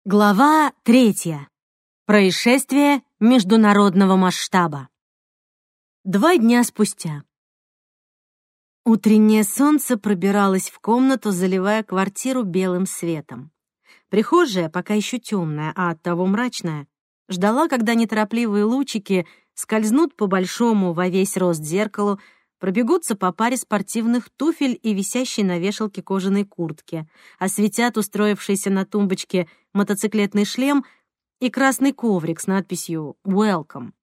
Глава 3. Происшествие международного масштаба. 2 дня спустя. Утреннее солнце пробиралось в комнату, заливая квартиру белым светом. Прихожая, пока еще темная, а оттого мрачная, ждала, когда неторопливые лучики скользнут по большому во весь рост зеркалу, пробегутся по паре спортивных туфель и висящей на вешалке кожаной куртки, осветят устроившийся на тумбочке мотоциклетный шлем и красный коврик с надписью «Welcome».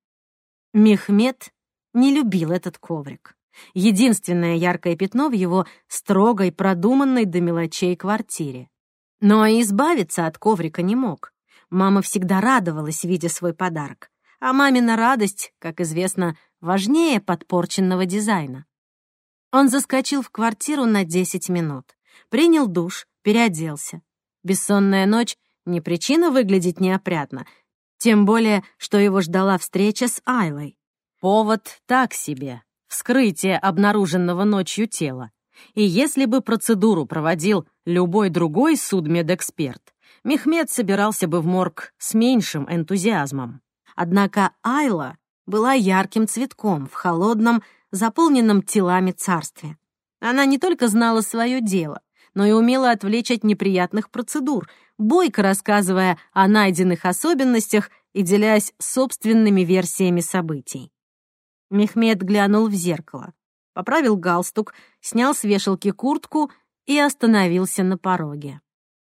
Мехмед не любил этот коврик. Единственное яркое пятно в его строгой, продуманной до мелочей квартире. Но и избавиться от коврика не мог. Мама всегда радовалась, видя свой подарок. А мамина радость, как известно, важнее подпорченного дизайна. Он заскочил в квартиру на 10 минут, принял душ, переоделся. Бессонная ночь — не причина выглядеть неопрятно, тем более, что его ждала встреча с Айлой. Повод так себе — вскрытие обнаруженного ночью тела. И если бы процедуру проводил любой другой судмедэксперт, Мехмед собирался бы в морг с меньшим энтузиазмом. Однако Айла была ярким цветком в холодном, заполненном телами царстве. Она не только знала свое дело, но и умела отвлечь от неприятных процедур, бойко рассказывая о найденных особенностях и делясь собственными версиями событий. Мехмед глянул в зеркало, поправил галстук, снял с вешалки куртку и остановился на пороге.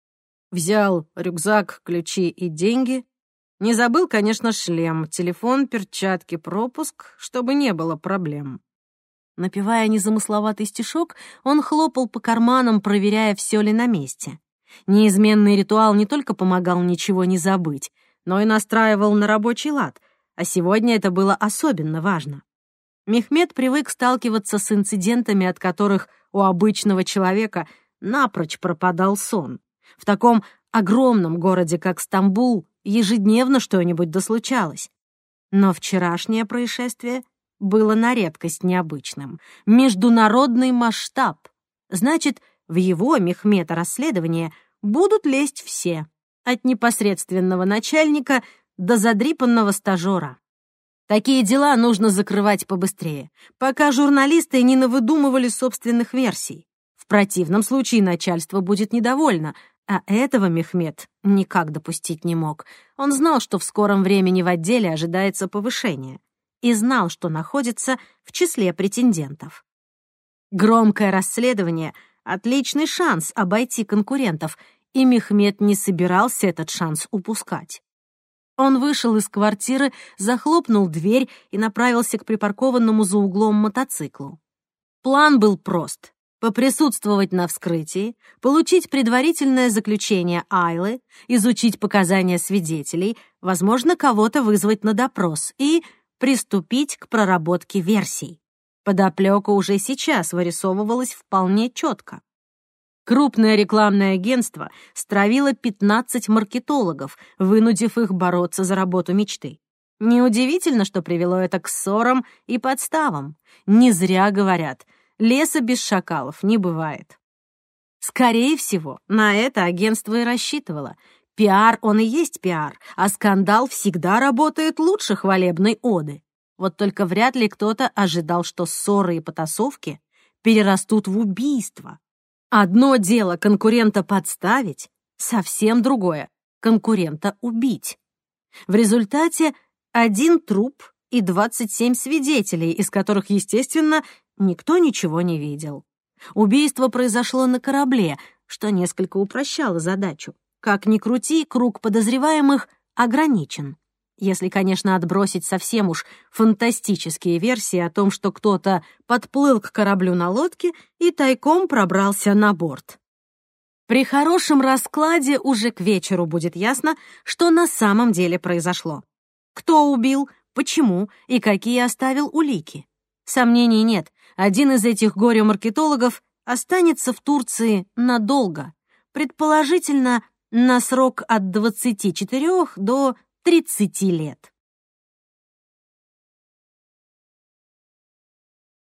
Взял рюкзак, ключи и деньги. Не забыл, конечно, шлем, телефон, перчатки, пропуск, чтобы не было проблем. Напевая незамысловатый стишок, он хлопал по карманам, проверяя, все ли на месте. Неизменный ритуал не только помогал ничего не забыть, но и настраивал на рабочий лад, а сегодня это было особенно важно. Мехмед привык сталкиваться с инцидентами, от которых у обычного человека напрочь пропадал сон. В таком огромном городе, как Стамбул, ежедневно что-нибудь дослучалось. Но вчерашнее происшествие было на редкость необычным. Международный масштаб. Значит, в его, Мехмеда, расследование будут лезть все, от непосредственного начальника до задрипанного стажера. Такие дела нужно закрывать побыстрее, пока журналисты не навыдумывали собственных версий. В противном случае начальство будет недовольно, а этого Мехмед никак допустить не мог. Он знал, что в скором времени в отделе ожидается повышение, и знал, что находится в числе претендентов. Громкое расследование — отличный шанс обойти конкурентов, и Мехмед не собирался этот шанс упускать. Он вышел из квартиры, захлопнул дверь и направился к припаркованному за углом мотоциклу. План был прост. Поприсутствовать на вскрытии, получить предварительное заключение Айлы, изучить показания свидетелей, возможно, кого-то вызвать на допрос и приступить к проработке версий. Подоплека уже сейчас вырисовывалась вполне четко. Крупное рекламное агентство стравило 15 маркетологов, вынудив их бороться за работу мечты. Неудивительно, что привело это к ссорам и подставам. Не зря говорят — леса без шакалов не бывает. Скорее всего, на это агентство и рассчитывало. Пиар, он и есть пиар, а скандал всегда работает лучше хвалебной оды. Вот только вряд ли кто-то ожидал, что ссоры и потасовки перерастут в убийство. Одно дело конкурента подставить, совсем другое — конкурента убить. В результате 1 труп и 27 свидетелей, из которых, естественно, никто ничего не видел. Убийство произошло на корабле, что несколько упрощало задачу. Как ни крути, круг подозреваемых ограничен. Если, конечно, отбросить совсем уж фантастические версии о том, что кто-то подплыл к кораблю на лодке и тайком пробрался на борт. При хорошем раскладе уже к вечеру будет ясно, что на самом деле произошло. Кто убил, почему и какие оставил улики. Сомнений нет, один из этих горе-маркетологов останется в Турции надолго, предположительно на срок от 24 до 30 лет.